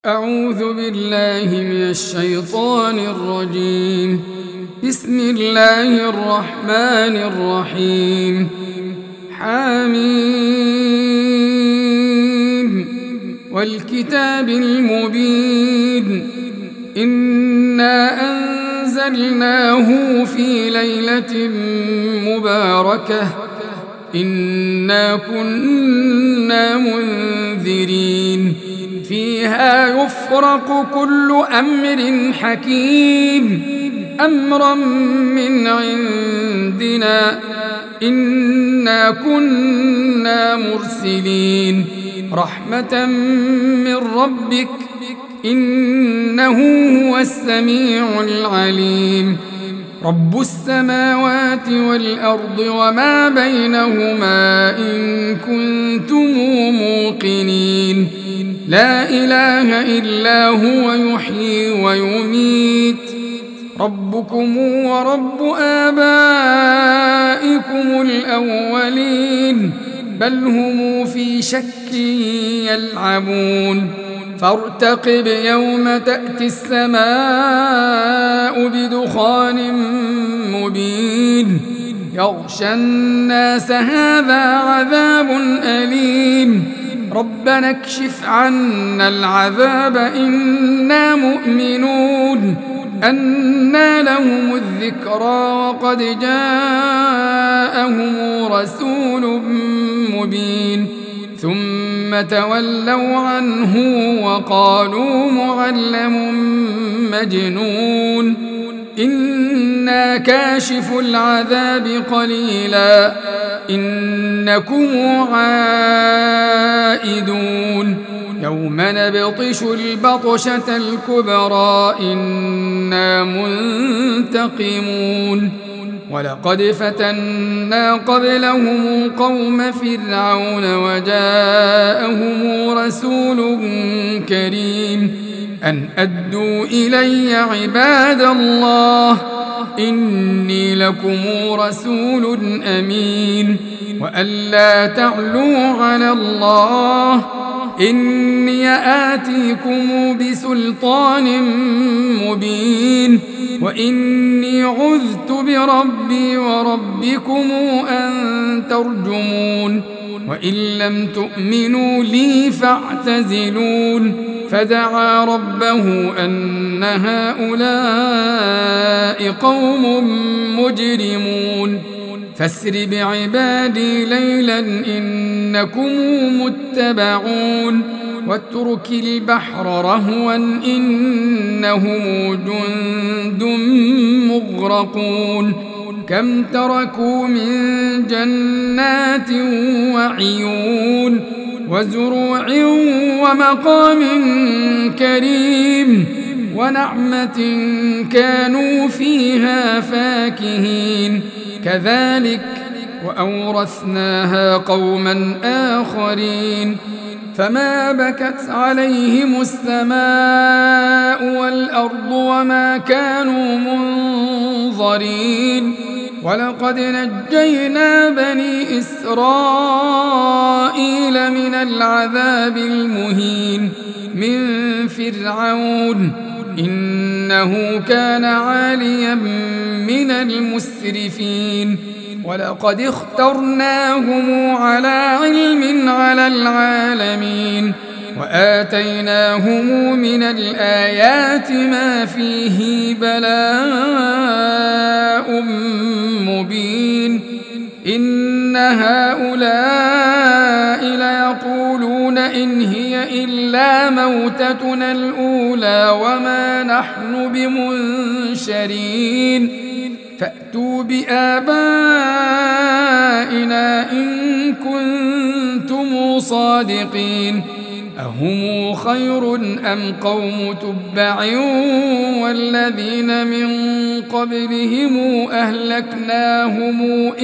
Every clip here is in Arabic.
أعوذ بالله من الشيطان الرجيم. بسم الله الرحمن الرحيم. حميم والكتاب المبين. إنا أنزلناه في ليلة مباركة إنا كنا منذرين فيها يفرق كل أمر حكيم أمرا من عندنا إنا كنا مرسلين رحمة من ربك إنه هو السميع العليم. رب السماوات والأرض وما بينهما إن كنتم موقنين. لا إله إلا هو يحيي ويميت. ربكم ورب آبائكم الأولين بل هم في شك يلعبون. فارتقب يوم تأتي السماء بدخان مبين يغشى الناس هذا عذاب أليم. ربنا اكشف عنا العذاب إنا مؤمنون. أنى لهم الذكرى وقد جاءهم رسول مبين ثم تولوا عنه وقالوا معلم مجنون. إنا كاشف العذاب قليلا إنكم عائدون. يوم نبطش البطشة الكبرى إنا منتقمون. ولقد فتنا قبلهم قوم فرعون وجاءهم رسول كريم أن أدوا إلي عباد الله إني لكم رسول أمين وأن لا تعلوا على الله إني آتيكم بسلطان مبين وإني عذت بربي وربكم أن ترجمون. وإن لم تؤمنوا لي فاعتزلون. فدعا ربه أن هؤلاء قوم مجرمون. فاسر بعبادي ليلا إنكم متبعون. واترك البحر رهوا إنهم جند مغرقون. كم تركوا من جنات وعيون وزروع ومقام كريم ونعمة كانوا فيها فاكهين. كذلك وأورثناها قوما آخرين. فما بكت عليهم السماء والأرض وما كانوا منظرين. ولقد نجينا بني إسرائيل من العذاب المهين من فرعون إنه كان عاليا من المسرفين. ولقد اخترناهم على علم على العالمين وآتيناهم من الآيات ما فيه بلاء مبين. إن هؤلاء ليقولون إن هي إلا موتتنا الأولى وما نحن بمنشرين. فأتوا بآبائنا إن كنتم صادقين. أهم خير أم قوم تبع والذين من قبلهم أهلكناهم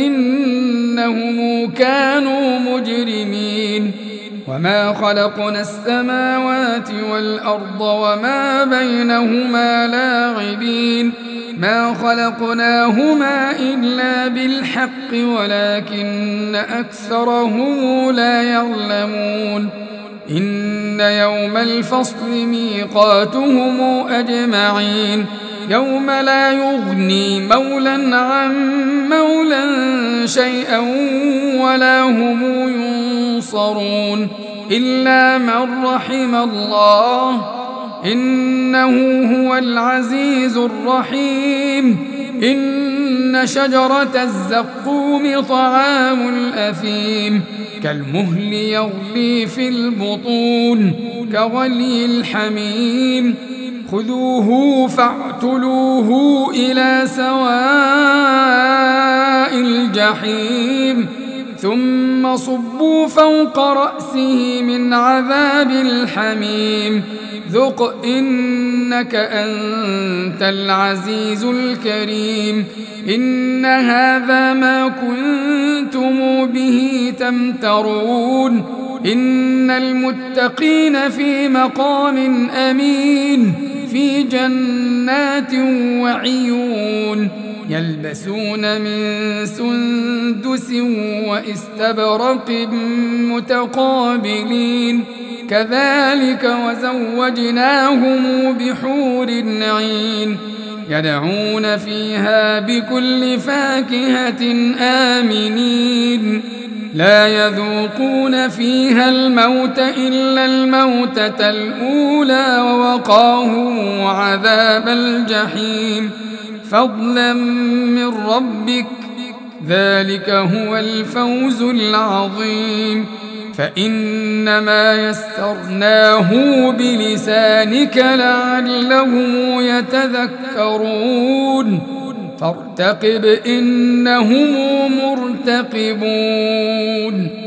إنهم كانوا مجرمين. وما خلقنا السماوات والأرض وما بينهما لاعبين. ما خلقناهما إلا بالحق ولكن أكثرهم لا يعلمون. إن يوم الفصل ميقاتهم أجمعين يوم لا يغني مولى عن مولى شيئا ولا هم ينصرون إلا من رحم الله إنه هو العزيز الرحيم إن شجرة الزقوم طعام الأثيم كالمهل يغلي في البطون كغلي الحميم خذوه فاعتلوه إلى سواء الجحيم ثم صبوا فوق رأسه من عذاب الحميم ذق إنك أنت العزيز الكريم إن هذا ما كنتم به تمترون إن المتقين في مقام أمين في جنات وعيون يلبسون من سندس واستبرق متقابلين كذلك وزوجناهم بحور عين يدعون فيها بكل فاكهة آمنين لا يذوقون فيها الموت إلا الموتة الأولى ووقاهم عذاب الجحيم فضلا من ربك ذلك هو الفوز العظيم فإنما يسرناه بلسانك لعلهم يتذكرون فارتقب إنهم مرتقبون